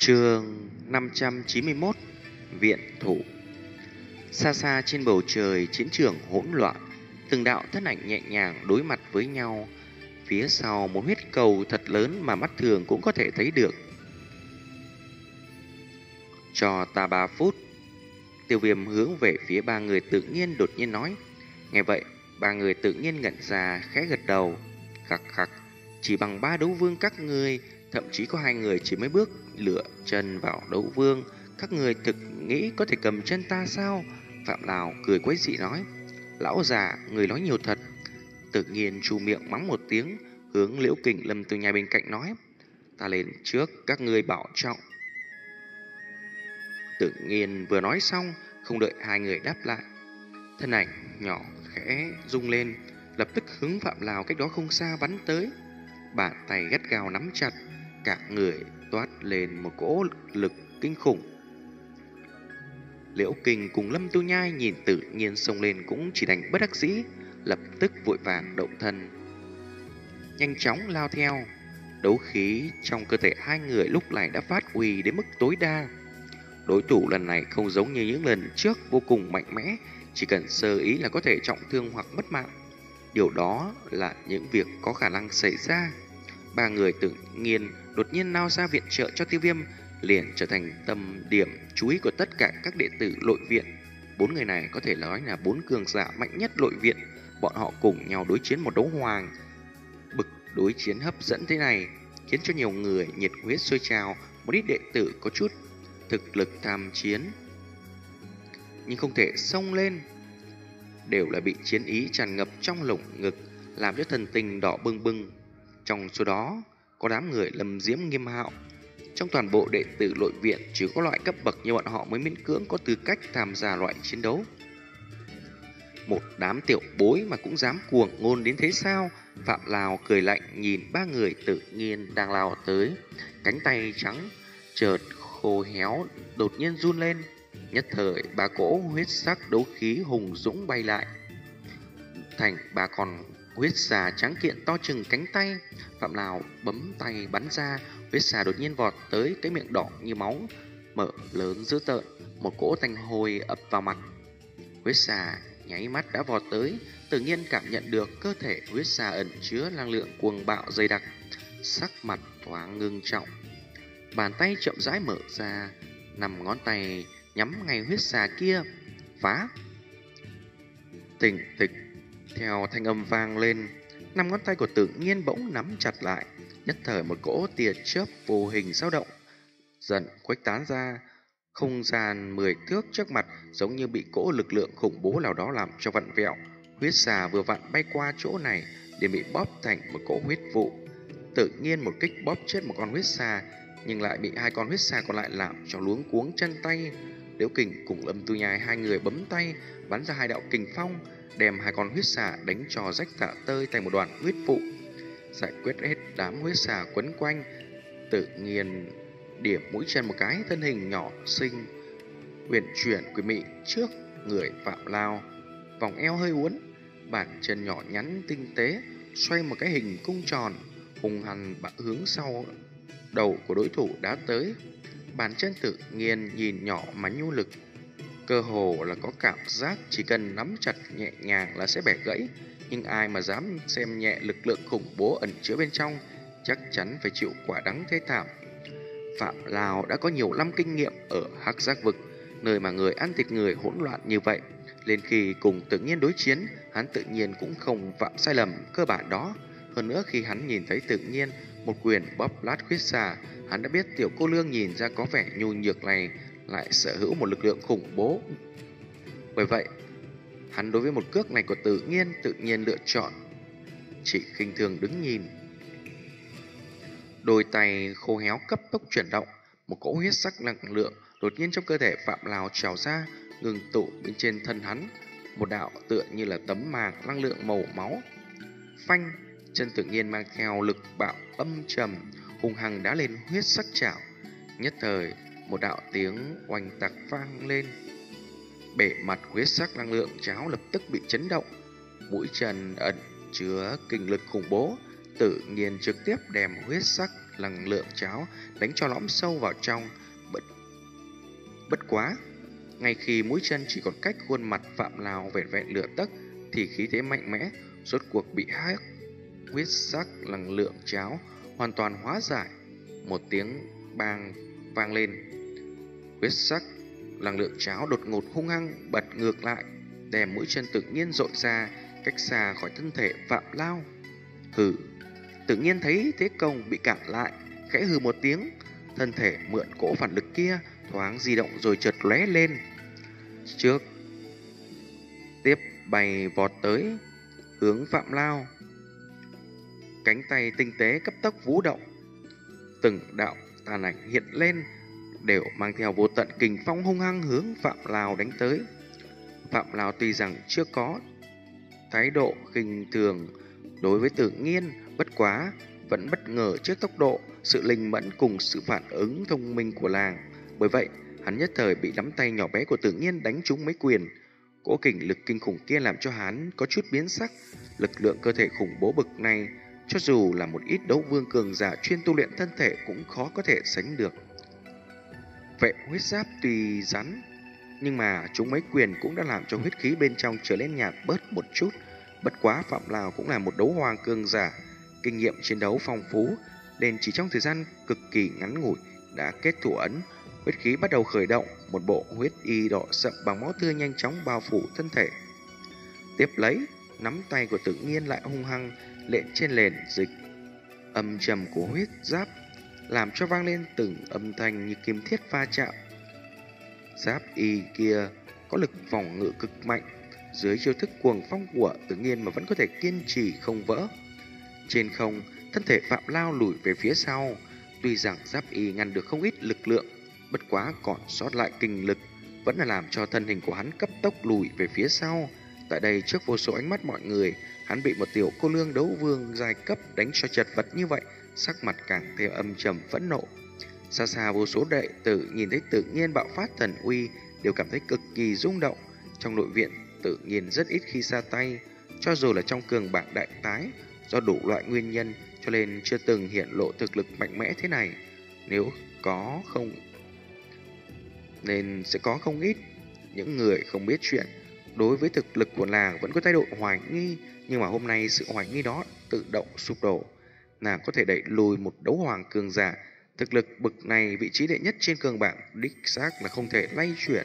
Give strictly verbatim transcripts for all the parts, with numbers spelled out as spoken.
Chương năm trăm chín mươi mốt. Viện thủ. Xa xa trên bầu trời, chiến trường hỗn loạn, từng đạo thân ảnh nhẹ nhàng đối mặt với nhau. Phía sau một huyết cầu thật lớn mà mắt thường cũng có thể thấy được. Cho ta ba phút. Tiêu Viêm hướng về phía ba người tự nhiên đột nhiên nói. Nghe vậy, ba người tự nhiên ngẩn ra, khẽ gật đầu. Khắc khắc, chỉ bằng ba đấu vương các ngươi, thậm chí có hai người chỉ mới bước lựa chân vào đấu vương, các người thực nghĩ có thể cầm chân ta sao? Phạm Lào cười quái dị nói. Lão già, người nói nhiều thật. Tự nhiên chu miệng mắng một tiếng, hướng Liễu Kình Lâm từ nhà bên cạnh nói. Ta lên trước, các ngươi bảo trọng. Tự nhiên vừa nói xong, không đợi hai người đáp lại, thân ảnh nhỏ khẽ rung lên, lập tức hướng Phạm Lào cách đó không xa bắn tới. Bàn tay gắt gao nắm chặt, cả người toát lên một cỗ lực kinh khủng. Liễu Kình cùng Lâm Tu Nhai nhìn tự nhiên xông lên cũng chỉ đành bất đắc dĩ, lập tức vội vàng động thân, nhanh chóng lao theo. Đấu khí trong cơ thể hai người lúc này đã phát huy đến mức tối đa. Đối thủ lần này không giống như những lần trước vô cùng mạnh mẽ, chỉ cần sơ ý là có thể trọng thương hoặc mất mạng. Điều đó là những việc có khả năng xảy ra. Ba người tự nhiên đột nhiên lao ra viện trợ cho Tiêu Viêm, liền trở thành tâm điểm chú ý của tất cả các đệ tử nội viện. Bốn người này có thể nói là bốn cường giả mạnh nhất nội viện. Bọn họ cùng nhau đối chiến một đấu hoàng. Bực đối chiến hấp dẫn thế này khiến cho nhiều người nhiệt huyết sôi trào. Một ít đệ tử có chút thực lực tham chiến nhưng không thể xông lên, đều là bị chiến ý tràn ngập trong lồng ngực, làm cho thần tình đỏ bừng bừng. Trong số đó có đám người Lâm Diễm, Nghiêm Hạo. Trong toàn bộ đệ tử nội viện, chỉ có loại cấp bậc như bọn họ mới miễn cưỡng có tư cách tham gia loại chiến đấu. Một đám tiểu bối mà cũng dám cuồng ngôn đến thế sao? Phạm Lào cười lạnh nhìn ba người tự nhiên đang lao tới, cánh tay trắng chợt khô héo đột nhiên run lên. Nhất thời ba cỗ huyết sắc đấu khí hùng dũng bay lại, thành ba con huyết xà trắng kiện to chừng cánh tay. Phạm Lào bấm tay bắn ra, huyết xà đột nhiên vọt tới, cái miệng đỏ như máu mở lớn dữ tợn, một cỗ tanh hôi ập vào mặt. Huyết xà nháy mắt đã vọt tới, tự nhiên cảm nhận được cơ thể huyết xà ẩn chứa năng lượng cuồng bạo dày đặc, sắc mặt thoáng ngưng trọng. Bàn tay chậm rãi mở ra, năm ngón tay nhắm ngay huyết xà kia. Phá! Tỉnh tịch! Theo thanh âm vang lên, năm ngón tay của tự nhiên bỗng nắm chặt lại. Nhất thời một cỗ tia chớp vô hình dao động, dần khuếch tán ra. Không gian mười thước trước mặt giống như bị cỗ lực lượng khủng bố nào đó làm cho vặn vẹo. Huyết xà vừa vặn bay qua chỗ này để bị bóp thành một cỗ huyết vụ. Tự nhiên một kích bóp chết một con huyết xà, nhưng lại bị hai con huyết xà còn lại làm cho luống cuống chân tay. Liễu Kình cùng Lâm Tu Nhai hai người bấm tay bắn ra hai đạo kình phong, đem hai con huyết xà đánh cho rách tả tơi thành một đoàn huyết vụ. Giải quyết hết đám huyết xà quấn quanh, tự nhiên điểm mũi chân một cái, thân hình nhỏ xinh huyền chuyển quỷ mị trước người Phạm Lao, vòng eo hơi uốn, bàn chân nhỏ nhắn tinh tế xoay một cái hình cung tròn, hùng hằn bạ hướng sau đầu của đối thủ đã tới. Bàn chân tự nhiên nhìn nhỏ mà nhu lực, cơ hồ là có cảm giác chỉ cần nắm chặt nhẹ nhàng là sẽ bẻ gãy. Nhưng ai mà dám xem nhẹ lực lượng khủng bố ẩn chứa bên trong, chắc chắn phải chịu quả đắng thế thảm. Phạm Lào đã có nhiều năm kinh nghiệm ở Hắc Giác Vực, nơi mà người ăn thịt người hỗn loạn như vậy. Lên khi cùng tự nhiên đối chiến, hắn tự nhiên cũng không phạm sai lầm cơ bản đó. Hơn nữa khi hắn nhìn thấy tự nhiên một quyền bóp lát huyết xà, hắn đã biết tiểu cô nương nhìn ra có vẻ nhu nhược này lại sở hữu một lực lượng khủng bố. Bởi vậy, hắn đối với một cước này của tự nhiên tự nhiên lựa chọn chỉ khinh thường đứng nhìn. Đôi tay khô héo cấp tốc chuyển động, một cỗ huyết sắc năng lượng đột nhiên trong cơ thể Phạm Lào trào ra, ngừng tụ bên trên thân hắn, một đạo tựa như là tấm màng năng lượng màu máu. Phanh! Chân tự nhiên mang theo lực bạo âm trầm, hung hăng đá lên huyết sắc chảo. Nhất thời, một đạo tiếng oanh tạc vang lên. Bề mặt huyết sắc năng lượng cháo lập tức bị chấn động. Mũi chân ẩn chứa kinh lực khủng bố, tự nhiên trực tiếp đem huyết sắc năng lượng cháo đánh cho lõm sâu vào trong. Bất, bất quá, ngay khi mũi chân chỉ còn cách khuôn mặt Phạm Lào vẻn vẹn lửa tấc, thì khí thế mạnh mẽ rốt cuộc bị hắc huyết sắc năng lượng cháo hoàn toàn hóa giải. Một tiếng bang vang lên, huyết sắc năng lượng cháo đột ngột hung hăng bật ngược lại, đem mũi chân tự nhiên dội ra cách xa khỏi thân thể Phạm Lao. Hừ, tự nhiên thấy thế công bị cản lại, khẽ hừ một tiếng, thân thể mượn cỗ phản lực kia thoáng di động rồi chợt lóe lên trước, tiếp bay vọt tới hướng Phạm Lao. Cánh tay tinh tế cấp tốc vũ động, từng đạo tàn ảnh hiện lên, đều mang theo vô tận kình phong hung hăng hướng Phạm Lao đánh tới. Phạm Lao tuy rằng chưa có thái độ khinh thường đối với Tự Nhiên, bất quá vẫn bất ngờ trước tốc độ, sự linh mẫn cùng sự phản ứng thông minh của làng. Bởi vậy, hắn nhất thời bị nắm tay nhỏ bé của Tự Nhiên đánh trúng mấy quyền. Cỗ kình lực kinh khủng kia làm cho hắn có chút biến sắc. Lực lượng cơ thể khủng bố bực này, cho dù là một ít đấu vương cường giả chuyên tu luyện thân thể cũng khó có thể sánh được. Vệ huyết giáp tuy rắn, nhưng mà chúng mấy quyền cũng đã làm cho huyết khí bên trong trở nên nhạt bớt một chút. Bất quá Phạm Lào cũng là một đấu hoàng cường giả, kinh nghiệm chiến đấu phong phú, nên chỉ trong thời gian cực kỳ ngắn ngủi đã kết thủ ấn. Huyết khí bắt đầu khởi động, một bộ huyết y đỏ sậm bằng máu tươi nhanh chóng bao phủ thân thể. Tiếp lấy, nắm tay của Tự Nhiên lại hung hăng lện trên nền dịch âm trầm của huyết giáp, làm cho vang lên từng âm thanh như kim thiết va chạm. Giáp y kia có lực phòng ngự cực mạnh, dưới chiêu thức cuồng phong của Tự Nhiên mà vẫn có thể kiên trì không vỡ. Trên không, thân thể Phạm Lao lùi về phía sau, tuy rằng giáp y ngăn được không ít lực lượng, bất quá còn sót lại kinh lực vẫn là làm cho thân hình của hắn cấp tốc lùi về phía sau. Tại đây, trước vô số ánh mắt mọi người, hắn bị một tiểu cô nương đấu vương giai cấp đánh cho chật vật như vậy, sắc mặt càng thêm âm trầm phẫn nộ. Xa xa vô số đệ tử nhìn thấy Tự Nhiên bạo phát thần uy đều cảm thấy cực kỳ rung động. Trong nội viện, Tự Nhiên rất ít khi ra tay, cho dù là trong cường bảng đại tái, do đủ loại nguyên nhân cho nên chưa từng hiện lộ thực lực mạnh mẽ thế này. Nếu có không nên sẽ có không ít những người không biết chuyện, đối với thực lực của nàng vẫn có thái độ hoài nghi, nhưng mà hôm nay sự hoài nghi đó tự động sụp đổ. Nàng có thể đẩy lùi một đấu hoàng cường giả, thực lực bực này vị trí đệ nhất trên cường bảng đích xác là không thể lay chuyển.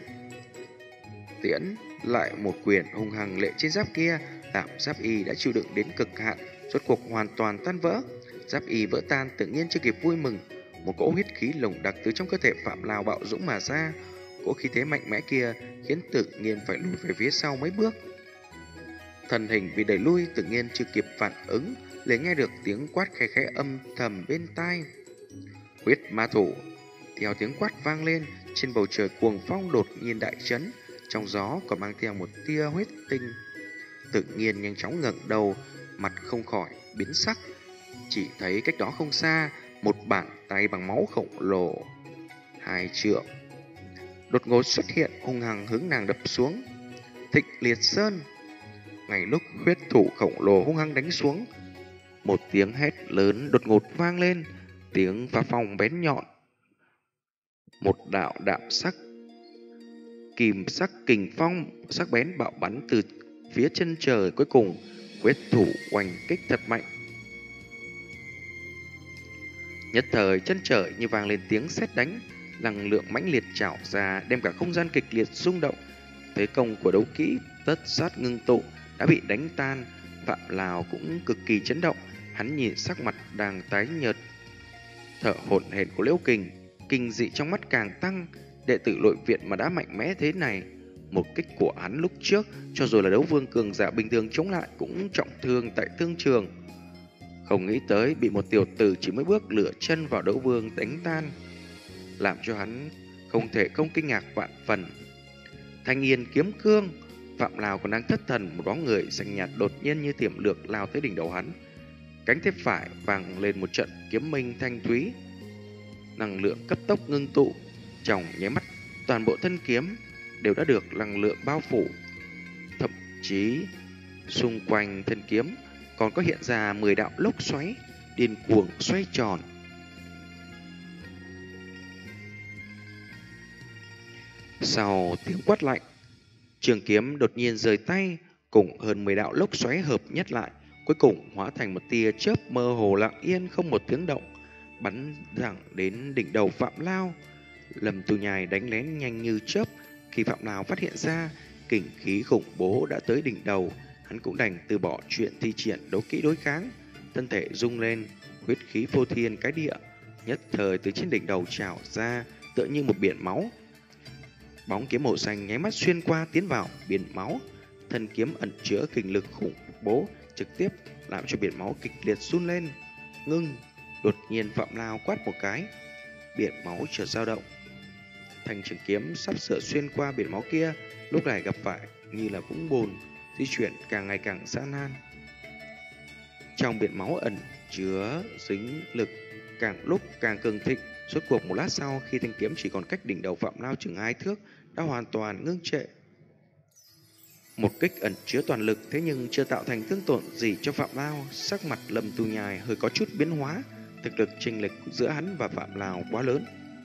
Tiễn lại một quyền hung hăng lệ trên giáp kia, làm giáp y đã chịu đựng đến cực hạn rốt cuộc hoàn toàn tan vỡ. Giáp y vỡ tan, Tự Nhiên chưa kịp vui mừng, một cỗ huyết khí lồng đặc từ trong cơ thể Phạm Lào bạo dũng mà ra. Cỗ khí thế mạnh mẽ kia khiến Tự Nhiên phải lùi về phía sau mấy bước. Thân hình bị đẩy lui, Tự Nhiên chưa kịp phản ứng, liền nghe được tiếng quát khẽ khẽ âm thầm bên tai. Huyết ma thủ. Theo tiếng quát vang lên, trên bầu trời cuồng phong đột nhiên đại chấn, trong gió còn mang theo một tia huyết tinh. Tự Nhiên nhanh chóng ngẩng đầu, mặt không khỏi biến sắc. Chỉ thấy cách đó không xa, một bàn tay bằng máu khổng lồ hai trượng đột ngột xuất hiện, hung hăng hướng nàng đập xuống. Thịnh Liệt Sơn. Ngay lúc huyết thủ khổng lồ hung hăng đánh xuống, một tiếng hét lớn đột ngột vang lên, tiếng phá phong bén nhọn. Một đạo đạm sắc kìm sắc kình phong sắc bén bạo bắn từ phía chân trời, cuối cùng huyết thủ oanh kích thật mạnh. Nhất thời chân trời như vang lên tiếng sét đánh, năng lượng mãnh liệt trào ra, đem cả không gian kịch liệt rung động. Thế công của đấu kỹ tất sát ngưng tụ đã bị đánh tan. Phạm Lào cũng cực kỳ chấn động, hắn nhìn sắc mặt đang tái nhợt, thở hổn hển của Liễu Kình, kinh dị trong mắt càng tăng. Đệ tử nội viện mà đã mạnh mẽ thế này, một kích của hắn lúc trước cho dù là đấu vương cường giả bình thường chống lại cũng trọng thương tại thương trường. Không nghĩ tới bị một tiểu tử chỉ mới bước lửa chân vào đấu vương đánh tan, làm cho hắn không thể không kinh ngạc vạn phần. Thanh Yên kiếm cương. Phạm Lào còn đang thất thần, một bóng người xanh nhạt đột nhiên như tiềm lược lao tới đỉnh đầu hắn. Cánh tay phải vang lên một trận kiếm minh thanh thúy, năng lượng cấp tốc ngưng tụ, trong nháy mắt toàn bộ thân kiếm đều đã được năng lượng bao phủ, thậm chí xung quanh thân kiếm còn có hiện ra mười đạo lốc xoáy điên cuồng xoay tròn. Sau tiếng quát lạnh, trường kiếm đột nhiên rời tay, cùng hơn mười đạo lốc xoáy hợp nhất lại, cuối cùng hóa thành một tia chớp mơ hồ lặng yên không một tiếng động, bắn thẳng đến đỉnh đầu Phạm Lao. Lâm Tu Nhai đánh lén nhanh như chớp, khi Phạm Lao phát hiện ra kình khí khủng bố đã tới đỉnh đầu, hắn cũng đành từ bỏ chuyện thi triển đấu kỹ đối kháng, thân thể rung lên, huyết khí phô thiên cái địa, nhất thời từ trên đỉnh đầu trào ra, tựa như một biển máu. Bóng kiếm màu xanh nháy mắt xuyên qua tiến vào biển máu, thân kiếm ẩn chứa kình lực khủng bố trực tiếp làm cho biển máu kịch liệt run lên. Ngưng! Đột nhiên Phạm Lao quát một cái, biển máu chợt dao động. Thanh trường kiếm sắp sửa xuyên qua biển máu kia, lúc này gặp phải như là vũng bùn, di chuyển càng ngày càng gian nan. Trong biển máu ẩn chứa dính lực càng lúc càng cường thịnh. Rốt cuộc một lát sau, khi thanh kiếm chỉ còn cách đỉnh đầu Phạm Lao chừng hai thước, đã hoàn toàn ngưng trệ. Một kích ẩn chứa toàn lực, thế nhưng chưa tạo thành thương tổn gì cho Phạm Lao. Sắc mặt Lâm Tu Nhai hơi có chút biến hóa, thực lực chênh lệch giữa hắn và Phạm Lao quá lớn.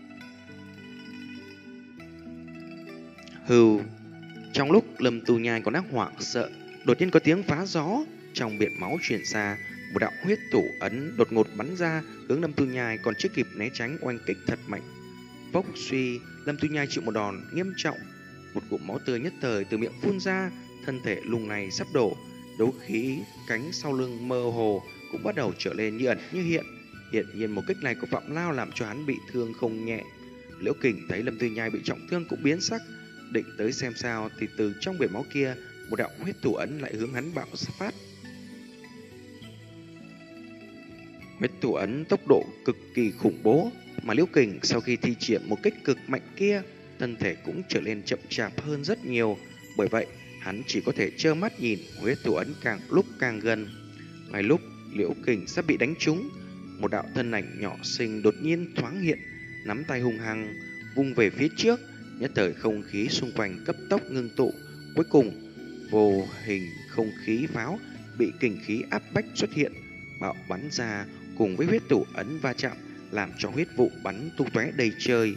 Hừ. Trong lúc Lâm Tu Nhai còn đang hoảng sợ, đột nhiên có tiếng phá gió trong biển máu truyền ra, một đạo huyết thủ ấn đột ngột bắn ra hướng Lâm Tu Nhai, còn chưa kịp né tránh oanh kích thật mạnh. Phốc suy, Lâm Tu Nhai chịu một đòn nghiêm trọng, một cụm máu tươi nhất thời từ miệng phun ra, thân thể lung này sắp đổ, đấu khí cánh sau lưng mơ hồ cũng bắt đầu trở lên như ẩn như hiện. Hiện nhiên một kích này của Phạm Lao làm cho hắn bị thương không nhẹ. Liễu Kình thấy Lâm Tu Nhai bị trọng thương cũng biến sắc, định tới xem sao thì từ trong biển máu kia, một đạo huyết thủ ấn lại hướng hắn bạo phát. Huyết thủ ấn tốc độ cực kỳ khủng bố, mà Liễu Kình sau khi thi triển một kích cực mạnh kia, thân thể cũng trở nên chậm chạp hơn rất nhiều. Bởi vậy, hắn chỉ có thể trơ mắt nhìn huyết thủ ấn càng lúc càng gần. Ngay lúc Liễu Kình sắp bị đánh trúng, một đạo thân ảnh nhỏ xinh đột nhiên thoáng hiện, nắm tay hung hăng vung về phía trước. Nhất thời không khí xung quanh cấp tốc ngưng tụ, cuối cùng vô hình không khí pháo bị kình khí áp bách xuất hiện, bạo bắn ra cùng với huyết thủ ấn va chạm, làm cho huyết vụ bắn tung tóe đầy trời.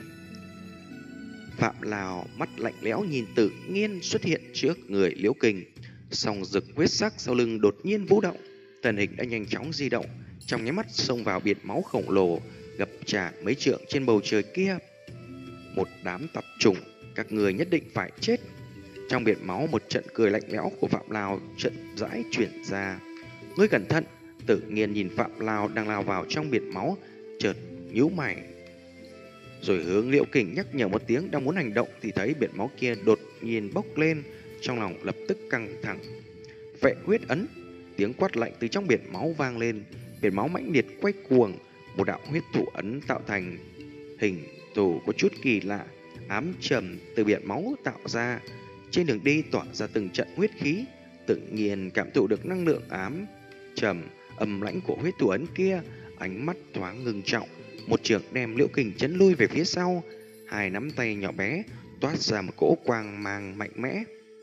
Phạm Lào mắt lạnh lẽo nhìn tự nhiên xuất hiện trước người Liễu Kình, song rực huyết sắc sau lưng đột nhiên vũ động, thân hình đã nhanh chóng di động, trong nháy mắt xông vào biển máu khổng lồ ngập tràn mấy trượng trên bầu trời kia. Một đám tạp chủng, các người nhất định phải chết. Trong biển máu, một trận cười lạnh lẽo của Phạm Lào chậm rãi chuyển ra. Ngươi cẩn thận! Tự nhiên nhìn Phạm Lào đang lao vào trong biển máu, chợt nhíu mày, rồi hướng Liễu Kình nhắc nhở một tiếng, đang muốn hành động thì thấy biển máu kia đột nhiên bốc lên, trong lòng lập tức căng thẳng. Vệ huyết ấn! Tiếng quát lạnh từ trong biển máu vang lên, biển máu mãnh liệt quay cuồng, một đạo huyết thủ ấn tạo thành hình thù có chút kỳ lạ, ám trầm từ biển máu tạo ra. Trên đường đi tỏa ra từng trận huyết khí, tự nhiên cảm thụ được năng lượng ám trầm âm lãnh của huyết thủ ấn kia. Ánh mắt thoáng ngưng trọng, một trường đem Liễu Kình chấn lui về phía sau. Hai nắm tay nhỏ bé toát ra một cỗ quang mang mạnh mẽ,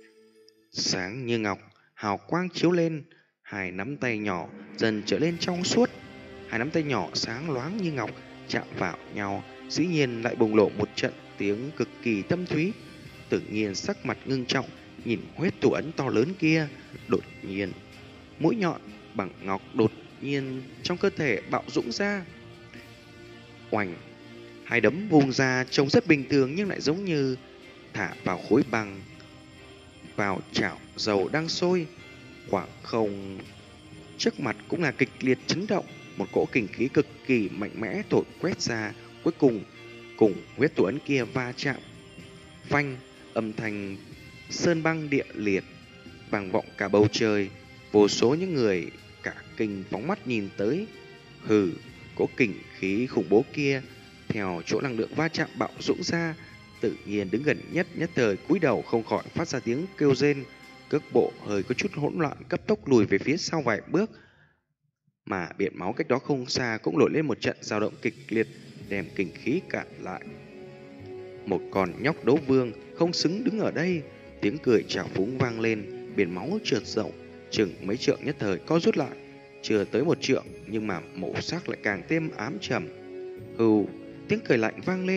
sáng như ngọc, hào quang chiếu lên. Hai nắm tay nhỏ dần trở lên trong suốt, hai nắm tay nhỏ sáng loáng như ngọc chạm vào nhau, dĩ nhiên lại bùng lộ một trận tiếng cực kỳ thâm thúy. Tự nhiên sắc mặt ngưng trọng nhìn huyết thủ ấn to lớn kia, đột nhiên mũi nhọn bằng ngọc đột nhiên trong cơ thể bạo dũng ra. Oành! Hai đấm vùng ra trông rất bình thường nhưng lại giống như thả vào khối băng vào chảo dầu đang sôi. Khoảng không trước mặt cũng là kịch liệt chấn động, một cỗ kình khí cực kỳ mạnh mẽ thổi quét ra, cuối cùng cùng huyết thủ ấn kia va chạm. Phanh! Âm thanh sơn băng địa liệt vang vọng cả bầu trời. Vô số những người cả kinh phóng mắt nhìn tới. Hừ, cỗ kình khí khủng bố kia theo chỗ năng lượng va chạm bạo dũng ra, tự nhiên đứng gần nhất nhất thời cúi đầu không khỏi phát ra tiếng kêu rên, cước bộ hơi có chút hỗn loạn, cấp tốc lùi về phía sau vài bước. Mà biển máu cách đó không xa cũng nổi lên một trận dao động kịch liệt, đem kình khí cản lại. Một con nhóc đấu vương không xứng đứng ở đây. Tiếng cười trào phúng vang lên, biển máu trượt rộng chừng mấy trượng nhất thời co rút lại, chưa tới một trượng nhưng mà màu sắc lại càng thêm ám trầm. Hừ! Tiếng cười lạnh vang lên,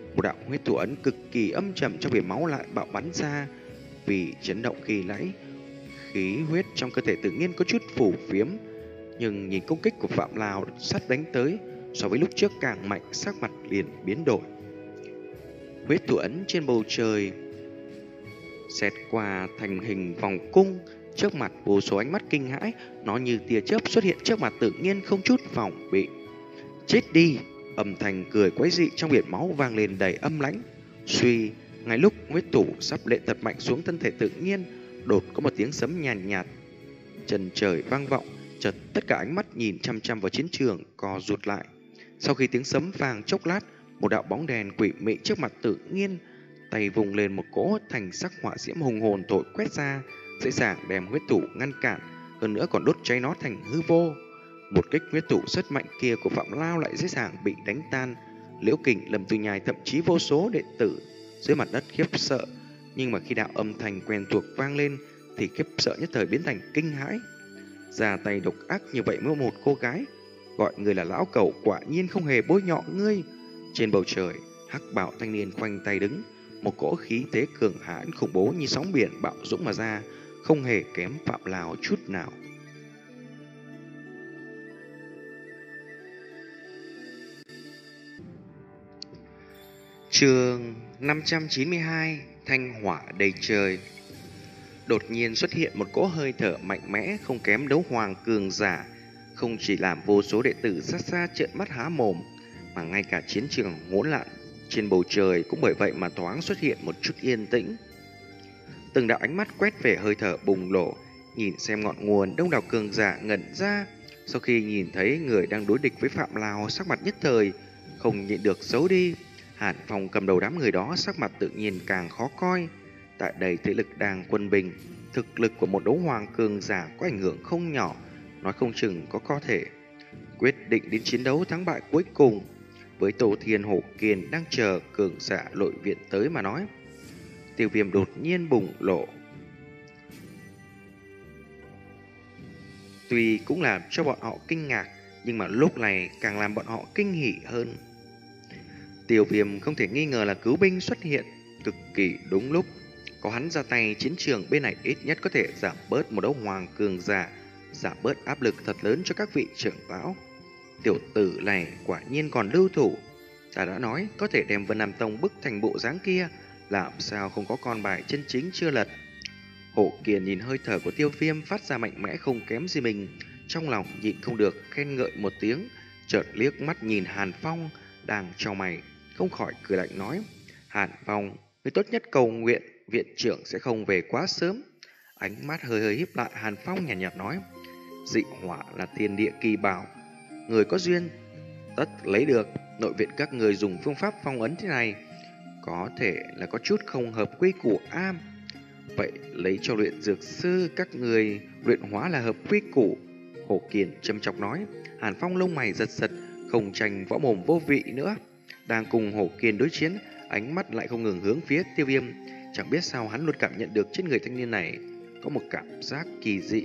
Một đạo huyết thủ ấn cực kỳ âm trầm trong biển máu lại bạo bắn ra. Vì chấn động khi nãy, khí huyết trong cơ thể tự nhiên có chút phủ phiếm, nhưng nhìn công kích của Phạm Lao sắt đánh tới, so với lúc trước càng mạnh, sắc mặt liền biến đổi. Huyết thủ ấn trên bầu trời xẹt qua thành hình vòng cung, trước mặt vô số ánh mắt kinh hãi, nó như tia chớp xuất hiện trước mặt tự nhiên không chút phòng bị. Chết đi! Âm thanh cười quái dị trong biển máu vang lên đầy âm lãnh. Suy, ngay lúc huyết thủ sắp lệ thật mạnh xuống thân thể tự nhiên, đột có một tiếng sấm nhàn nhạt, nhạt, trần trời vang vọng, chợt tất cả ánh mắt nhìn chăm chăm vào chiến trường co rụt lại. Sau khi tiếng sấm vang chốc lát, một đạo bóng đèn quỷ mị trước mặt tự nhiên, tay vùng lên một cỗ thành sắc hỏa diễm hùng hồn thổi quét ra, dễ dàng đem huyết thủ ngăn cản, hơn nữa còn đốt cháy nó thành hư vô. Một kích huyết thủ rất mạnh kia của Phạm Lao lại dễ dàng bị đánh tan. Liễu Kình, Lâm Tu Nhai, thậm chí vô số đệ tử dưới mặt đất khiếp sợ, nhưng mà khi đạo âm thanh quen thuộc vang lên thì khiếp sợ nhất thời biến thành kinh hãi. Ra tay độc ác như vậy với một cô gái, gọi người là lão cẩu, quả nhiên không hề bôi nhọ ngươi. Trên bầu trời, hắc bào thanh niên khoanh tay đứng, một cỗ khí thế cường hãn khủng bố như sóng biển bạo dũng mà ra, không hề kém Phạm Lao chút nào. Chương năm trăm chín mươi hai, thanh hỏa đầy trời. Đột nhiên xuất hiện một cỗ hơi thở mạnh mẽ không kém đấu hoàng cường giả, không chỉ làm vô số đệ tử xa xa trợn mắt há mồm, mà ngay cả chiến trường hỗn loạn trên bầu trời cũng bởi vậy mà thoáng xuất hiện một chút yên tĩnh. Từng đạo ánh mắt quét về hơi thở bùng nổ, nhìn xem ngọn nguồn, đông đảo cường giả ngẩn ra. Sau khi nhìn thấy người đang đối địch với Phạm Lao, sắc mặt nhất thời không nhịn được xấu đi. Hàn Phong cầm đầu đám người đó, sắc mặt tự nhiên càng khó coi. Tại đây thế lực đang quân bình, thực lực của một đấu hoàng cường giả có ảnh hưởng không nhỏ, nói không chừng có có thể quyết định đến chiến đấu thắng bại cuối cùng. Với Tô Thiên Hổ Kiền đang chờ cường giả lội viện tới mà nói. Tiêu Viêm đột nhiên bùng lộ, tuy cũng làm cho bọn họ kinh ngạc, nhưng mà lúc này càng làm bọn họ kinh hỉ hơn. Tiêu Viêm không thể nghi ngờ là cứu binh xuất hiện cực kỳ đúng lúc. Có hắn ra tay, chiến trường bên này ít nhất có thể giảm bớt một đấu hoàng cường giả, giảm bớt áp lực thật lớn cho các vị trưởng lão. Tiểu tử này quả nhiên còn lưu thủ. Ta đã nói có thể đem Vân Nam Tông bức thành bộ dáng kia, làm sao không có con bài chân chính chưa lật. Hổ Kiền nhìn hơi thở của Tiêu Viêm phát ra mạnh mẽ không kém gì mình, trong lòng nhịn không được khen ngợi một tiếng, chợt liếc mắt nhìn Hàn Phong đang chau mày, không khỏi cười lạnh nói: Hàn Phong, người tốt nhất cầu nguyện viện trưởng sẽ không về quá sớm. Ánh mắt hơi hơi híp lại, Hàn Phong nhàn nhạt, nhạt nói: dị hỏa là thiên địa kỳ bảo, người có duyên tất lấy được. Nội viện các người dùng phương pháp phong ấn thế này có thể là có chút không hợp quy củ am. Vậy lấy cho luyện dược sư các người luyện hóa là hợp quy củ. Hổ Kiền châm chọc nói. Hàn Phong lông mày giật giật, không tranh võ mồm vô vị nữa. Đang cùng Hổ Kiền đối chiến, ánh mắt lại không ngừng hướng phía Tiêu Viêm. Chẳng biết sao hắn luôn cảm nhận được trên người thanh niên này có một cảm giác kỳ dị.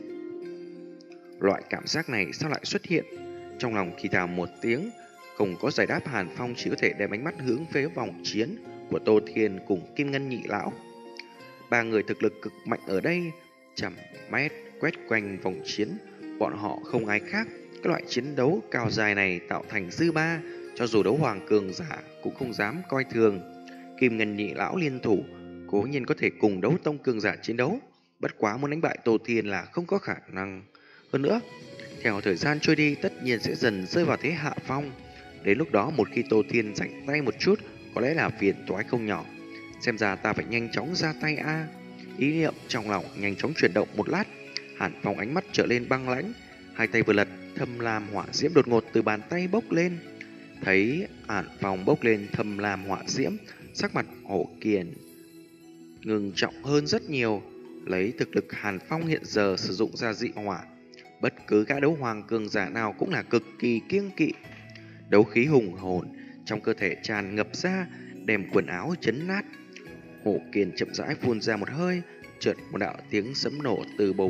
Loại cảm giác này sao lại xuất hiện? Trong lòng thì thào một tiếng, không có giải đáp. Hàn Phong chỉ có thể đem ánh mắt hướng phía vòng chiến của Tô Thiên cùng Kim Ngân nhị lão. Ba người thực lực cực mạnh ở đây, trăm mét quét quanh vòng chiến, bọn họ không ai khác. Cái loại chiến đấu cao dài này tạo thành dư ba, cho dù đấu hoàng cường giả cũng không dám coi thường. Kim Ngân nhị lão liên thủ, cố nhiên có thể cùng đấu tông cường giả chiến đấu, bất quá muốn đánh bại Tô Thiên là không có khả năng. Hơn nữa, theo thời gian trôi đi, tất nhiên sẽ dần rơi vào thế hạ phong. Đến lúc đó, một khi Tô Thiên rảnh tay một chút, có lẽ là phiền toái không nhỏ. Xem ra ta phải nhanh chóng ra tay a. À. Ý niệm trong lòng nhanh chóng chuyển động một lát, Hàn Phong ánh mắt trở lên băng lãnh, hai tay vừa lật, thâm lam hỏa diễm đột ngột từ bàn tay bốc lên. Thấy Hàn Phong bốc lên thâm lam hỏa diễm, sắc mặt Hổ Kiền ngừng trọng hơn rất nhiều. Lấy thực lực Hàn Phong hiện giờ sử dụng ra dị hỏa, bất cứ gã đấu hoàng cường giả nào cũng là cực kỳ kiêng kỵ. Đấu khí hùng hồn trong cơ thể tràn ngập ra, đem quần áo chấn nát. Hổ Kiền chậm rãi phun ra một hơi, chợt một đạo tiếng sấm nổ từ bầu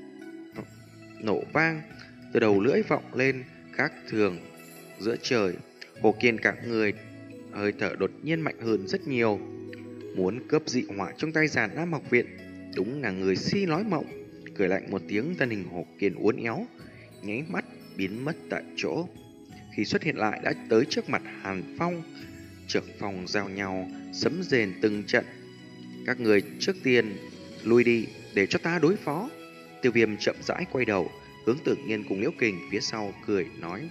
nổ vang, từ đầu lưỡi vọng lên khác thường giữa trời. Hổ Kiền cả người hơi thở đột nhiên mạnh hơn rất nhiều. Muốn cướp dị hỏa trong tay Giàn Nam học viện, đúng là người si nói mộng. Cười lạnh một tiếng, thân hình Hồ Kiền uốn éo, nháy mắt biến mất tại chỗ. Khi xuất hiện lại đã tới trước mặt Hàn Phong. Trưởng phòng giao nhau, sấm rền từng trận. Các người trước tiên lui đi để cho ta đối phó. Tiêu Viêm chậm rãi quay đầu, hướng Tự Nhiên cùng Liễu Kình phía sau cười nói.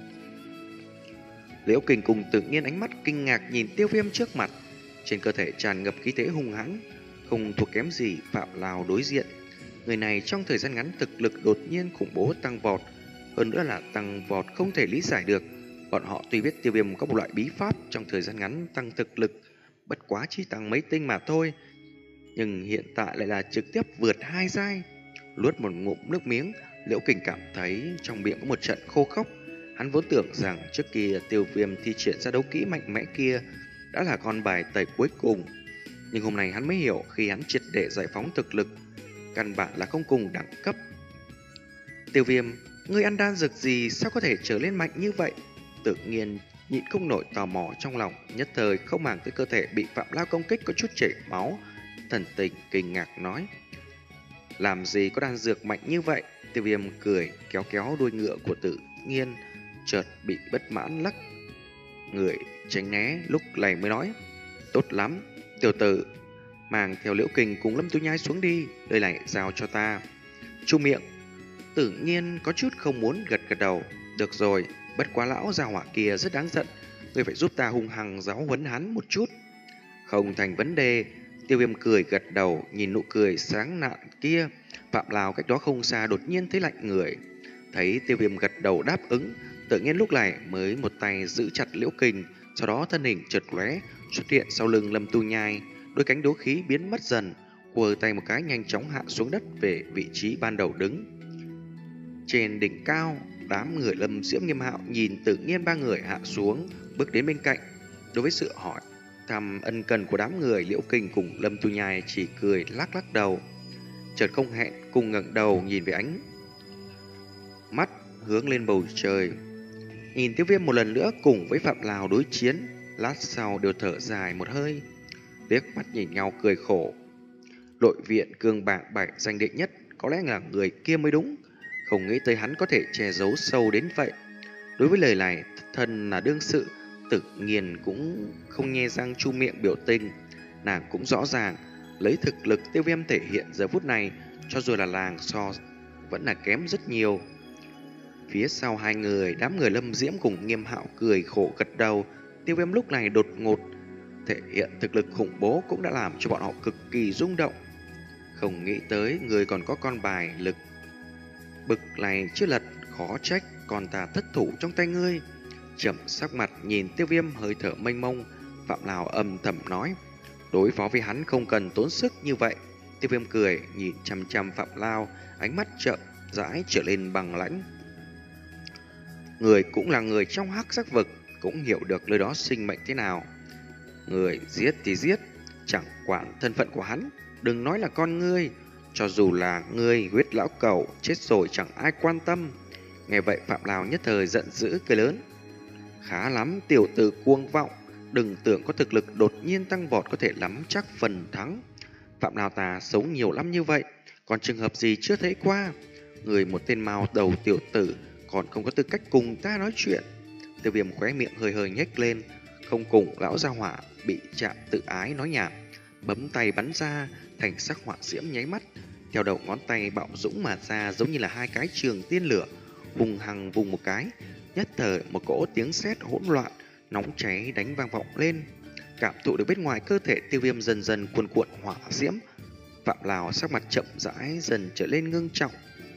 Liễu Kình cùng Tự Nhiên ánh mắt kinh ngạc nhìn Tiêu Viêm trước mặt, trên cơ thể tràn ngập khí thế hung hãn, không thuộc kém gì Phạm Lào đối diện. Người này trong thời gian ngắn thực lực đột nhiên khủng bố tăng vọt, hơn nữa là tăng vọt không thể lý giải được. Bọn họ tuy biết Tiêu Viêm có một loại bí pháp trong thời gian ngắn tăng thực lực, bất quá chỉ tăng mấy tinh mà thôi, nhưng hiện tại lại là trực tiếp vượt hai giai. Luốt một ngụm nước miếng, Liễu Kình cảm thấy trong miệng có một trận khô khốc. Hắn vốn tưởng rằng trước kia Tiêu Viêm thi triển ra đấu kỹ mạnh mẽ kia đã là con bài tẩy cuối cùng, nhưng hôm nay hắn mới hiểu, khi hắn triệt để giải phóng thực lực, căn bản là không cùng đẳng cấp. Tiêu Viêm, ngươi ăn đan dược gì sao có thể trở lên mạnh như vậy? Tự nhiên nhịn không nổi tò mò trong lòng, nhất thời không màng tới cơ thể bị Phạm Lao công kích có chút chảy máu, thần tình kinh ngạc nói. Làm gì có đan dược mạnh như vậy? Tiêu Viêm cười kéo kéo đuôi ngựa của Tự Nhiên, chợt bị bất mãn lắc người tránh né, lúc này mới nói. Tốt lắm, tiểu tử, mang theo Liễu Kình cùng Lâm Tu Nhai xuống đi, đây này giao cho ta. Chu miệng. Tự Nhiên có chút không muốn gật gật đầu. Được rồi, bất quá lão gia hỏa kia rất đáng giận, ngươi phải giúp ta hung hăng giáo huấn hắn một chút. Không thành vấn đề. Tiêu Viêm cười gật đầu, nhìn nụ cười sáng lạn kia. Phạm Lào cách đó không xa đột nhiên thấy lạnh người. Thấy Tiêu Viêm gật đầu đáp ứng, Tự Nhiên lúc này mới một tay giữ chặt Liễu Kình, sau đó thân hình chợt lóe xuất hiện sau lưng Lâm Tu Nhai, đôi cánh đấu khí biến mất dần, quờ tay một cái nhanh chóng hạ xuống đất về vị trí ban đầu đứng. Trên đỉnh cao, đám người Lâm Diễm Nghiêm Hạo nhìn Tự Nhiên ba người hạ xuống, bước đến bên cạnh. Đối với sự hỏi thăm ân cần của đám người, Liễu Kình cùng Lâm Tu Nhai chỉ cười lắc lắc đầu, chợt không hẹn cùng ngẩng đầu nhìn về ánh mắt hướng lên bầu trời. Nhìn Tiêu Viêm một lần nữa cùng với Phạm Lào đối chiến, lát sau đều thở dài một hơi, liếc mắt nhìn nhau cười khổ. Đội viện cường bảng bảy danh đệ nhất có lẽ là người kia mới đúng, không nghĩ tới hắn có thể che giấu sâu đến vậy. Đối với lời này, thân là đương sự, Tự Nhiên cũng không nhe răng chu miệng biểu tình. Nàng cũng rõ ràng, lấy thực lực Tiêu Viêm thể hiện giờ phút này, cho dù là làng so vẫn là kém rất nhiều. Phía sau hai người, đám người Lâm Diễm cùng Nghiêm Hạo cười khổ gật đầu. Tiêu Viêm lúc này đột ngột thể hiện thực lực khủng bố cũng đã làm cho bọn họ cực kỳ rung động. Không nghĩ tới người còn có con bài lực bực này chưa lật, khó trách còn ta thất thủ trong tay ngươi. Chậm sắc mặt nhìn Tiêu Viêm hơi thở mênh mông, Phạm Lào âm thầm nói, đối phó với hắn không cần tốn sức như vậy. Tiêu Viêm cười nhìn chăm chăm Phạm Lao, ánh mắt chậm rãi trở lên bằng lãnh. Người cũng là người trong hắc sắc vực, cũng hiểu được nơi đó sinh mệnh thế nào. Người giết thì giết, chẳng quản thân phận của hắn. Đừng nói là con ngươi, cho dù là ngươi huyết lão cẩu chết rồi chẳng ai quan tâm. Nghe vậy Phạm Lào nhất thời giận dữ cười lớn. Khá lắm tiểu tử cuồng vọng, đừng tưởng có thực lực đột nhiên tăng vọt có thể nắm chắc phần thắng. Phạm Lào ta sống nhiều lắm như vậy, còn trường hợp gì chưa thấy qua. Người một tên mao đầu tiểu tử còn không có tư cách cùng ta nói chuyện. Tiêu Viêm khóe miệng hơi hơi nhếch lên, không cùng lão gia hỏa bị chạm tự ái nói nhảm, bấm tay bắn ra thành sắc hỏa diễm nháy mắt, theo đầu ngón tay bạo dũng mà ra giống như là hai cái trường tiên lửa, hùng hằng vùng một cái, nhất thời một cỗ tiếng sét hỗn loạn nóng cháy đánh vang vọng lên. Cảm thụ được bên ngoài cơ thể Tiêu Viêm dần dần cuồn cuộn hỏa diễm, Phạm Lào sắc mặt chậm rãi dần trở lên ngưng trọng.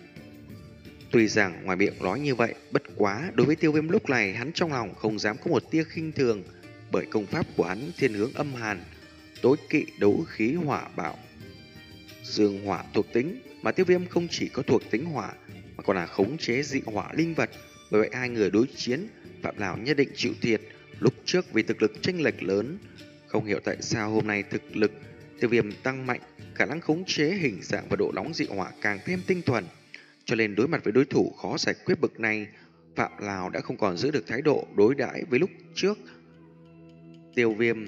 Tuy rằng ngoài miệng nói như vậy, bất quá đối với Tiêu Viêm lúc này hắn trong lòng không dám có một tia khinh thường, bởi công pháp của hắn thiên hướng âm hàn, tối kỵ đấu khí hỏa bạo dương hỏa thuộc tính, mà Tiêu Viêm không chỉ có thuộc tính hỏa mà còn là khống chế dị hỏa linh vật. Bởi vậy hai người đối chiến, Phạm Lào nhất định chịu thiệt. Lúc trước vì thực lực chênh lệch lớn, không hiểu tại sao hôm nay thực lực Tiêu Viêm tăng mạnh, khả năng khống chế hình dạng và độ nóng dị hỏa càng thêm tinh thuần, cho nên đối mặt với đối thủ khó giải quyết bậc này, Phạm Lào đã không còn giữ được thái độ đối đãi với lúc trước. Tiêu Viêm.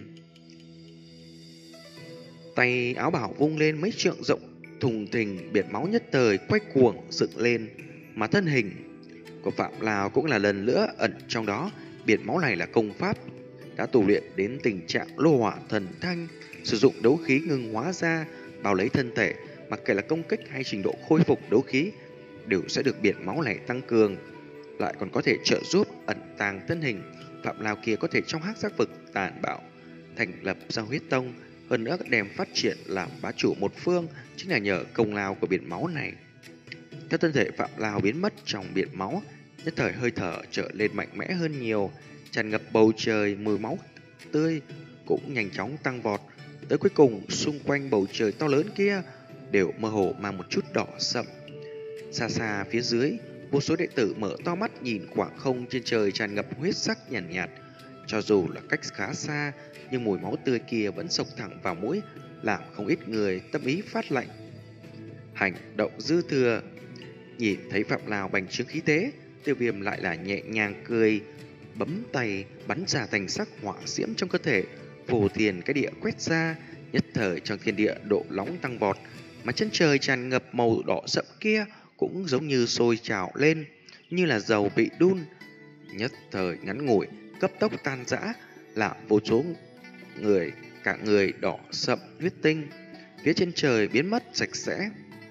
Tay áo bảo vung lên mấy trượng rộng, thùng thình biển máu nhất thời quay cuồng dựng lên, mà thân hình của Phạm Lao cũng là lần nữa ẩn trong đó. Biển máu này là công pháp đã tu luyện đến tình trạng lô hỏa thần thanh, sử dụng đấu khí ngưng hóa ra bao lấy thân thể, mặc kệ là công kích hay trình độ khôi phục đấu khí đều sẽ được biển máu này tăng cường, lại còn có thể trợ giúp ẩn tàng thân hình. Phạm Lao kia có thể trong hắc giác vực tàn bạo thành lập ra huyết tông, hơn nữa đem phát triển làm bá chủ một phương chính là nhờ công lao của biển máu này. Theo thân thể Phạm Lao biến mất trong biển máu, nhất thời hơi thở trở lên mạnh mẽ hơn nhiều, tràn ngập bầu trời, mùi máu tươi cũng nhanh chóng tăng vọt. Tới cuối cùng, xung quanh bầu trời to lớn kia đều mơ hồ mang một chút đỏ sậm. Xa xa phía dưới, vô số đệ tử mở to mắt nhìn khoảng không trên trời tràn ngập huyết sắc nhàn nhạt, nhạt. Cho dù là cách khá xa, nhưng mùi máu tươi kia vẫn xộc thẳng vào mũi, làm không ít người tâm ý phát lạnh. Hành động dư thừa. Nhìn thấy Phạm Lao bành trướng khí thế, Tiêu Viêm lại là nhẹ nhàng cười, bấm tay bắn ra thành sắc hỏa diễm trong cơ thể, phù thiền cái địa quét ra, nhất thời trong thiên địa độ nóng tăng vọt, mà chân trời tràn ngập màu đỏ sậm kia cũng giống như sôi trào lên, như là dầu bị đun, nhất thời ngắn ngủi cấp tốc tan rã, làm vô số người cả người đỏ sậm huyết tinh phía trên trời biến mất sạch sẽ.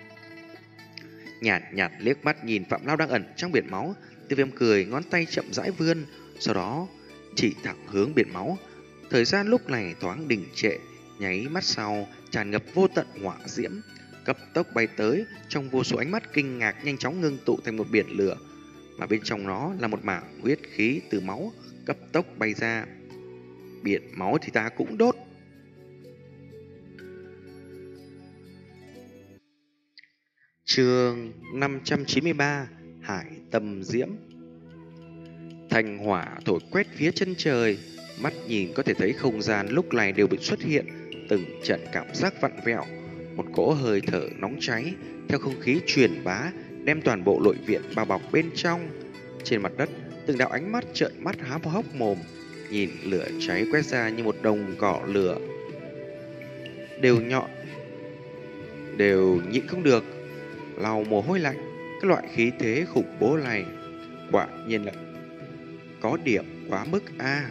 Nhạt nhạt liếc mắt nhìn Phạm Lao đang ẩn trong biển máu, Tiêu Viêm cười, ngón tay chậm rãi vươn, sau đó chỉ thẳng hướng biển máu. Thời gian lúc này thoáng đình trệ, nháy mắt sau tràn ngập vô tận hỏa diễm, cấp tốc bay tới, trong vô số ánh mắt kinh ngạc nhanh chóng ngưng tụ thành một biển lửa, mà bên trong nó là một mảng huyết khí từ máu cấp tốc bay ra. Biển máu thì ta cũng đốt. Chương năm trăm chín mươi ba: Hải Tâm Diễm. Thành hỏa thổi quét phía chân trời, mắt nhìn có thể thấy không gian lúc này đều bị xuất hiện từng trận cảm giác vặn vẹo, một cỗ hơi thở nóng cháy theo không khí truyền bá, đem toàn bộ nội viện bao bọc bên trong. Trên mặt đất, từng đạo ánh mắt trợn mắt há hốc mồm, nhìn lửa cháy quét ra như một đồng cỏ lửa, đều nhọn, đều nhịn không được lau mồ hôi lạnh. Cái loại khí thế khủng bố này quả nhiên là có điểm quá mức a. À.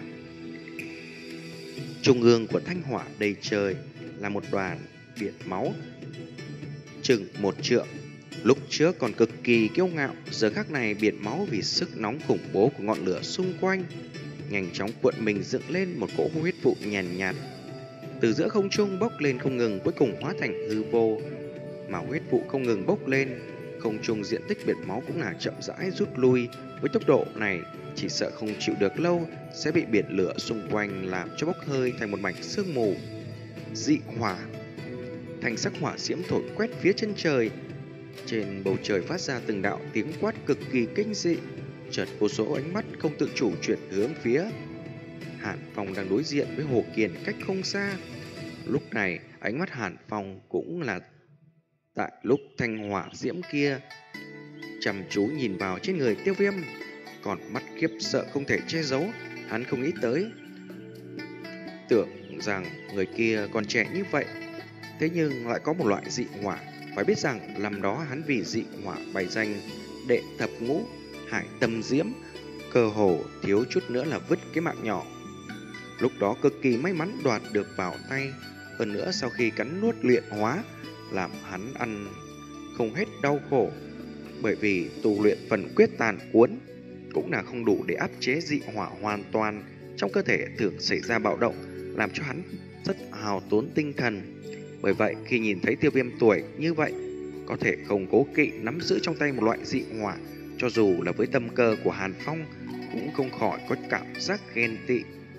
Trung ương của thanh hỏa đầy trời là một đoàn biển máu chừng một trượng. Lúc trước còn cực kỳ kiêu ngạo, giờ khắc này biển máu vì sức nóng khủng bố của ngọn lửa xung quanh nhanh chóng cuộn mình dựng lên một cỗ huyết vụ nhàn nhạt, nhạt từ giữa không trung bốc lên không ngừng, cuối cùng hóa thành hư vô. Mà huyết vụ không ngừng bốc lên, không trung diện tích biển máu cũng là chậm rãi rút lui. Với tốc độ này, chỉ sợ không chịu được lâu sẽ bị biển lửa xung quanh làm cho bốc hơi thành một mảnh sương mù. Dị hỏa. Thành sắc hỏa diễm thổi quét phía chân trời, trên bầu trời phát ra từng đạo tiếng quát cực kỳ kinh dị. Chợt vô số ánh mắt không tự chủ chuyển hướng phía Hàn Phong đang đối diện với Hồ Kiền cách không xa. Lúc này ánh mắt Hàn Phong cũng là tại lúc thanh hỏa diễm kia chăm chú nhìn vào trên người Tiêu Viêm, còn mắt khiếp sợ không thể che giấu. Hắn không nghĩ tới, tưởng rằng người kia còn trẻ như vậy, thế nhưng lại có một loại dị hỏa. Phải biết rằng năm đó hắn vì dị hỏa bày danh đệ thập ngũ Hải Tâm Diễm, cơ hồ thiếu chút nữa là vứt cái mạng nhỏ. Lúc đó cực kỳ may mắn đoạt được vào tay, hơn nữa sau khi cắn nuốt luyện hóa, làm hắn ăn không hết đau khổ. Bởi vì tu luyện phần quyết tàn cuốn cũng là không đủ để áp chế dị hỏa hoàn toàn, trong cơ thể thường xảy ra bạo động, làm cho hắn rất hao tốn tinh thần. Bởi vậy khi nhìn thấy Tiêu Viêm tuổi như vậy, có thể không cố kỵ nắm giữ trong tay một loại dị hỏa, cho dù là với tâm cơ của Hàn Phong cũng không khỏi có cảm giác ghen tị.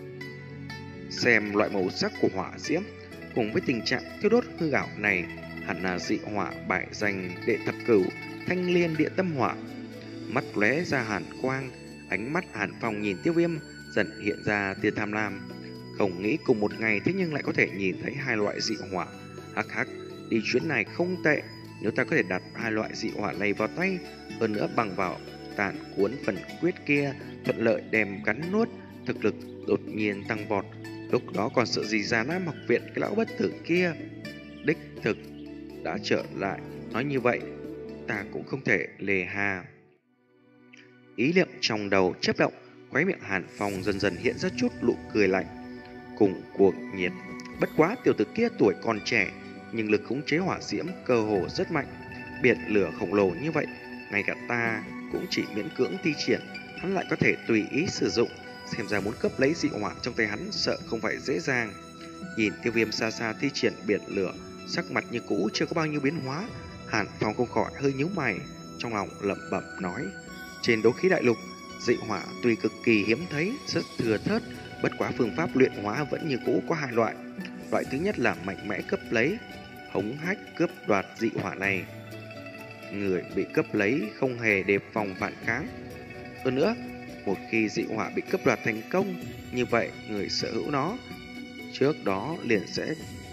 Xem loại màu sắc của hỏa diễm cùng với tình trạng thiêu đốt hư ảo này, hẳn là dị hỏa bại danh đệ thập cửu Thanh Liên Địa Tâm Hỏa. Mắt lóe ra hàn quang, ánh mắt Hàn Phong nhìn Tiêu Viêm dần hiện ra tia tham lam. Không nghĩ cùng một ngày thế nhưng lại có thể nhìn thấy hai loại dị hỏa. Hắc hắc, đi chuyến này không tệ. Nếu ta có thể đặt hai loại dị hỏa này vào tay, hơn nữa bằng vào tàn cuốn phần quyết kia thuận lợi đem cắn nuốt, thực lực đột nhiên tăng vọt. Lúc đó còn sợ gì Già Nam học viện cái lão bất tử kia. Đích thực đã trở lại, nói như vậy ta cũng không thể lề hà. Ý niệm trong đầu chớp động, khóe miệng Hàn Phong dần dần hiện ra chút nụ cười lạnh cùng cuồng nhiệt. Bất quá tiểu tử kia tuổi còn trẻ, nhưng lực khống chế hỏa diễm cơ hồ rất mạnh. Biển lửa khổng lồ như vậy, ngay cả ta cũng chỉ miễn cưỡng thi triển, hắn lại có thể tùy ý sử dụng. Xem ra muốn cấp lấy dị hỏa trong tay hắn sợ không phải dễ dàng. Nhìn Tiêu Viêm xa xa thi triển biển lửa, sắc mặt như cũ chưa có bao nhiêu biến hóa, Hàn Phong không khỏi hơi nhíu mày, trong lòng lẩm bẩm nói: trên đấu khí đại lục, dị hỏa tuy cực kỳ hiếm thấy, rất thừa thớt, bất quá phương pháp luyện hóa vẫn như cũ có hai loại. Loại thứ nhất là mạnh mẽ cấp lấy, hống hách cướp đoạt dị hỏa này. Người bị cấp lấy không hề đề phòng phản kháng. Hơn nữa, một khi dị hỏa bị cấp đoạt thành công, như vậy người sở hữu nó trước đó liền sẽ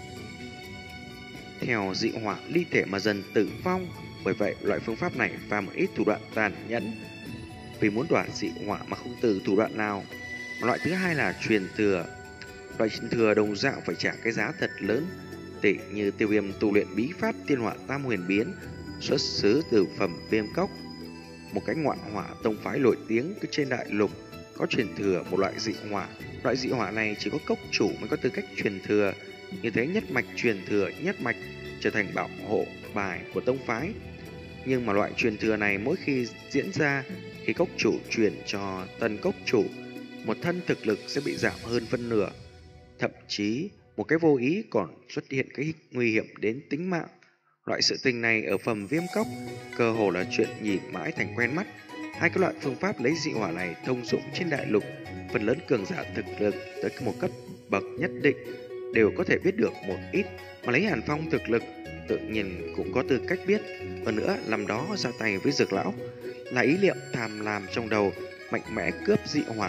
theo dị hỏa ly thể mà dần tử vong. Bởi vậy loại phương pháp này pha một ít thủ đoạn tàn nhẫn, vì muốn đoạt dị hỏa mà không từ thủ đoạn nào. Loại thứ hai là truyền thừa. Loại truyền thừa đồng dạng phải trả cái giá thật lớn, tỉ như Tiêu Viêm tu luyện bí pháp Tiên Hỏa Tam Huyền Biến, xuất xứ từ phẩm Viêm Cốc, một cái ngoạn hỏa tông phái nổi tiếng trên đại lục, có truyền thừa một loại dị hỏa. Loại dị hỏa này chỉ có cốc chủ mới có tư cách truyền thừa, như thế nhất mạch truyền thừa nhất mạch, trở thành bảo hộ bài của tông phái. Nhưng mà loại truyền thừa này mỗi khi diễn ra, khi cốc chủ truyền cho tân cốc chủ, một thân thực lực sẽ bị giảm hơn phân nửa, thậm chí một cái vô ý còn xuất hiện cái nguy hiểm đến tính mạng. Loại sự tình này ở phẩm Viêm Cốc cơ hồ là chuyện nhìn mãi thành quen mắt. Hai cái loại phương pháp lấy dị hỏa này thông dụng trên đại lục, phần lớn cường giả thực lực tới một cấp bậc nhất định đều có thể biết được một ít, mà lấy Hàn Phong thực lực tự nhiên cũng có tư cách biết. Hơn nữa làm đó ra tay với Dược lão là ý niệm tham lam trong đầu, mạnh mẽ cướp dị hỏa.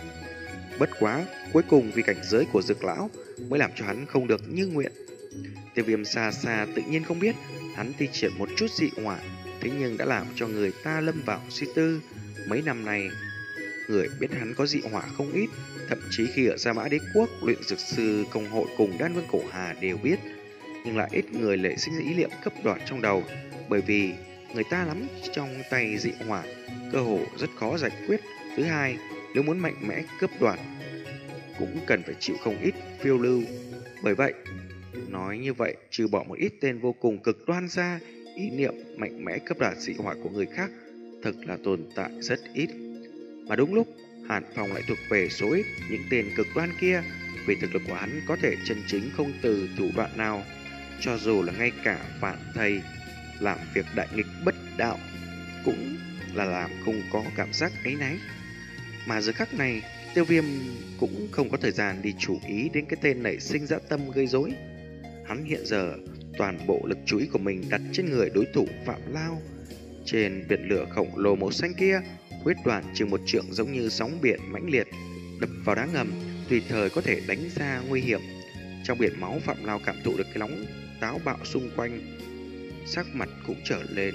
Bất quá cuối cùng vì cảnh giới của Dược lão mới làm cho hắn không được như nguyện. Tiêu Viêm xa xa tự nhiên không biết hắn thi triển một chút dị hỏa, thế nhưng đã làm cho người ta lâm vào suy tư. Mấy năm nay người biết hắn có dị hỏa không ít, thậm chí khi ở Gia Mã Đế Quốc, luyện dược sư công hội cùng Đan Vương Cổ Hà đều biết, nhưng lại ít người lại sinh ra ý niệm cấp đoạt trong đầu, bởi vì người ta nắm trong tay dị hỏa cơ hồ rất khó giải quyết. Thứ hai, nếu muốn mạnh mẽ cướp đoạt cũng cần phải chịu không ít phiêu lưu. Bởi vậy, nói như vậy, trừ bỏ một ít tên vô cùng cực đoan ra, ý niệm mạnh mẽ cướp đoạt dị hỏa của người khác thực là tồn tại rất ít. Mà đúng lúc, Hàn Phong lại thuộc về số ít những tên cực đoan kia, vì thực lực của hắn có thể chân chính không từ thủ đoạn nào, cho dù là ngay cả phản thầy làm việc đại nghịch bất đạo cũng là làm không có cảm giác áy náy. Mà giờ khắc này, Tiêu Viêm cũng không có thời gian đi chú ý đến cái tên nảy sinh dã tâm gây rối. Hắn hiện giờ toàn bộ lực chú ý của mình đặt trên người đối thủ Phạm Lao. Trên biển lửa khổng lồ màu xanh kia, huyết đoàn chừng một trượng giống như sóng biển mãnh liệt đập vào đá ngầm, tùy thời có thể đánh ra nguy hiểm. Trong biển máu, Phạm Lao cảm thụ được cái nóng táo bạo xung quanh, sắc mặt cũng trở lên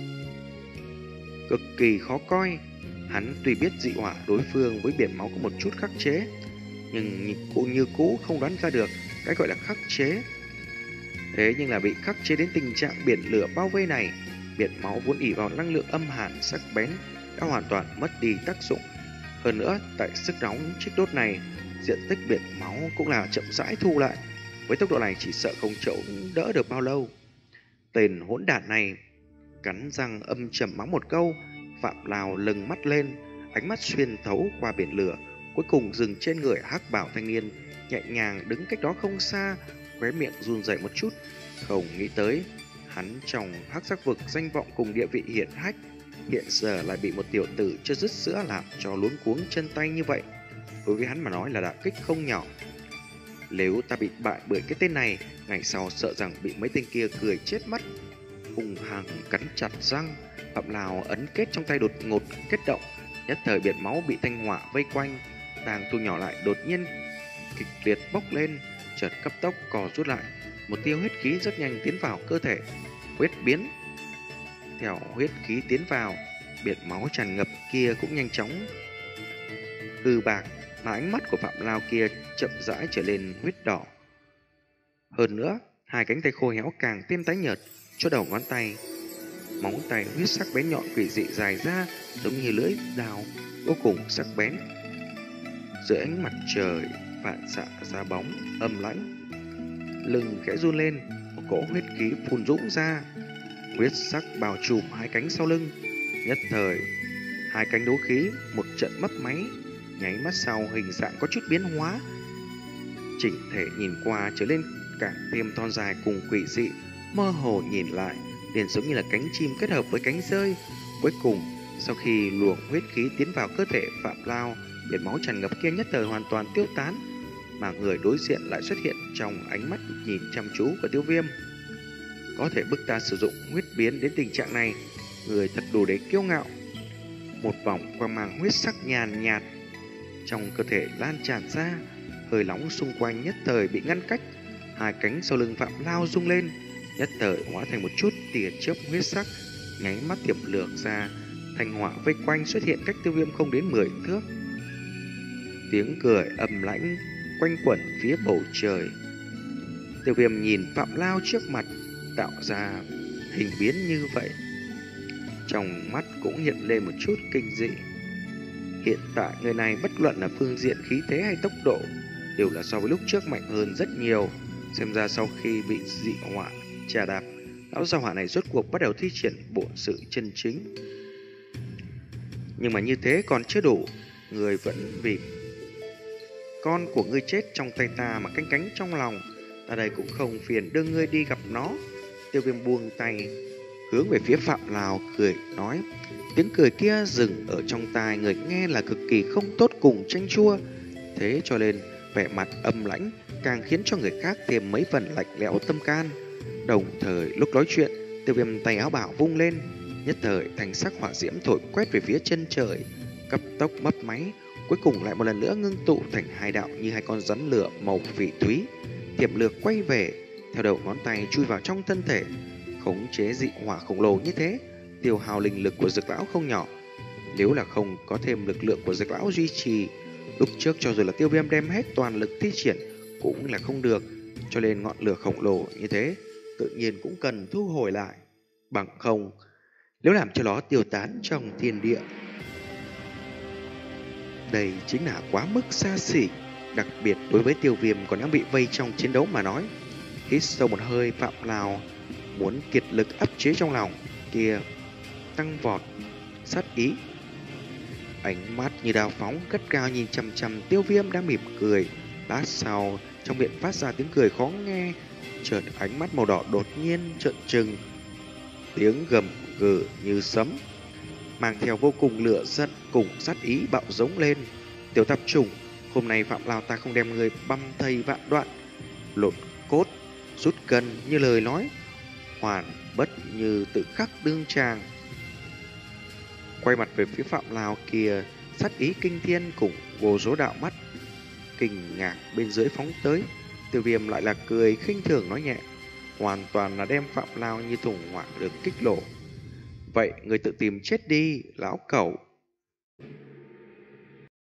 cực kỳ khó coi. Hắn tuy biết dị hỏa đối phương với biển máu có một chút khắc chế, nhưng cũng như cũ không đoán ra được cái gọi là khắc chế. Thế nhưng là bị khắc chế đến tình trạng biển lửa bao vây này, biển máu vốn ỉ vào năng lượng âm hàn sắc bén đã hoàn toàn mất đi tác dụng. Hơn nữa, tại sức nóng chiếc đốt này, diện tích biển máu cũng là chậm rãi thu lại. Với tốc độ này chỉ sợ không chống đỡ được bao lâu. Tên hỗn đản này cắn răng âm trầm mắng một câu. Phạm Lao lừng mắt lên, ánh mắt xuyên thấu qua biển lửa, cuối cùng dừng trên người hắc bảo thanh niên, nhẹ nhàng đứng cách đó không xa, khóe miệng run rẩy một chút. Không nghĩ tới hắn trong hắc sắc vực danh vọng cùng địa vị hiển hách, hiện giờ lại bị một tiểu tử chưa dứt sữa làm cho luống cuống chân tay như vậy. Đối với hắn mà nói là đả kích không nhỏ. Nếu ta bị bại bởi cái tên này, ngày sau sợ rằng bị mấy tên kia cười chết mất. Hùng hằng cắn chặt răng, Phạm Lào ấn kết trong tay đột ngột kết động, nhất thời biển máu bị thanh hỏa vây quanh, đang thu nhỏ lại đột nhiên kịch liệt bốc lên, chợt cấp tốc cò rút lại, một tia huyết khí rất nhanh tiến vào cơ thể. Huyết biến. Theo huyết khí tiến vào, biển máu tràn ngập kia cũng nhanh chóng hư bạc, mà ánh mắt của Phạm Lao kia chậm rãi trở lên huyết đỏ. Hơn nữa, hai cánh tay khô héo càng thêm tái nhợt, cho đầu ngón tay, móng tay huyết sắc bén nhọn quỷ dị dài ra giống như lưỡi dao vô cùng sắc bén. Dưới ánh mặt trời phản xạ ra bóng âm lãnh, lưng khẽ run lên, một cỗ huyết khí phun dũng ra, huyết sắc bao trùm hai cánh sau lưng. Nhất thời, hai cánh đấu khí một trận mấp máy, nháy mắt sau hình dạng có chút biến hóa, chỉnh thể nhìn qua trở lên càng thêm thon dài cùng quỷ dị, mơ hồ nhìn lại liền giống như là cánh chim kết hợp với cánh rơi. Cuối cùng, sau khi luồng huyết khí tiến vào cơ thể Phạm Lao, biển máu tràn ngập kia nhất thời hoàn toàn tiêu tán, mà người đối diện lại xuất hiện trong ánh mắt nhìn chăm chú của Tiêu Viêm. Có thể bức ta sử dụng huyết biến đến tình trạng này, người thật đủ để kiêu ngạo. Một vòng quang mang huyết sắc nhàn nhạt trong cơ thể lan tràn ra, hơi nóng xung quanh nhất thời bị ngăn cách. Hai cánh sau lưng Phạm Lao rung lên, nhất thời hóa thành một chút tia chớp huyết sắc, nháy mắt tiệm lược ra, thanh hỏa vây quanh xuất hiện cách Tiêu Viêm không đến mười thước. Tiếng cười ầm lãnh quanh quẩn phía bầu trời. Tiêu Viêm nhìn Phạm Lao trước mặt tạo ra hình biến như vậy, trong mắt cũng hiện lên một chút kinh dị. Hiện tại người này bất luận là phương diện khí thế hay tốc độ đều là so với lúc trước mạnh hơn rất nhiều. Xem ra sau khi bị dị hỏa trà đạp, lão gia hỏa này rốt cuộc bắt đầu thi triển bổn sự chân chính. Nhưng mà như thế còn chưa đủ, người vẫn vì con của ngươi chết trong tay ta mà canh cánh trong lòng. Ta đây cũng không phiền đưa ngươi đi gặp nó. Tiêu Viêm buông tay, hướng về phía Phạm Lao cười nói. Tiếng cười kia dừng ở trong tai người nghe là cực kỳ không tốt cùng chanh chua, thế cho nên vẻ mặt âm lãnh càng khiến cho người khác thêm mấy phần lạnh lẽo tâm can. Đồng thời lúc nói chuyện, Tiêu Viêm tay áo bảo vung lên, nhất thời thành sắc hỏa diễm thổi quét về phía chân trời, cấp tốc mấp máy, cuối cùng lại một lần nữa ngưng tụ thành hai đạo như hai con rắn lửa màu phỉ thúy, tiềm lược quay về, theo đầu ngón tay chui vào trong thân thể, khống chế dị hỏa khổng lồ như thế, tiêu hao linh lực của Dược lão không nhỏ. Nếu là không có thêm lực lượng của Dược lão duy trì, lúc trước cho dù là Tiêu Viêm đem hết toàn lực thi triển cũng là không được, cho nên ngọn lửa khổng lồ như thế tự nhiên cũng cần thu hồi lại, bằng không nếu làm cho nó tiêu tán trong thiên địa, đây chính là quá mức xa xỉ, đặc biệt đối với Tiêu Viêm còn đang bị vây trong chiến đấu mà nói. Hít sâu một hơi, Phạm Lao muốn kiệt lực áp chế trong lòng kia tăng vọt sát ý, ánh mắt như đao phóng cất cao nhìn chằm chằm Tiêu Viêm đang mỉm cười. Lát sau, trong miệng phát ra tiếng cười khó nghe, chợt ánh mắt màu đỏ đột nhiên trợn trừng, tiếng gầm gừ như sấm, mang theo vô cùng lửa giận cùng sát ý bạo giống lên. Tiểu tạp chủng, hôm nay Phạm Lao ta không đem người băm thây vạn đoạn, lột cốt, rút cân như lời nói, hoàn bất như tự khắc đương tràng. Quay mặt về phía Phạm Lao kia, sát ý kinh thiên cùng vô số đạo mắt kinh ngạc bên dưới phóng tới. Tiêu Viêm lại là cười khinh thường nói nhẹ, hoàn toàn là đem Phạm Lao như thùng hỏa được kích nổ. Vậy người tự tìm chết đi, lão cẩu.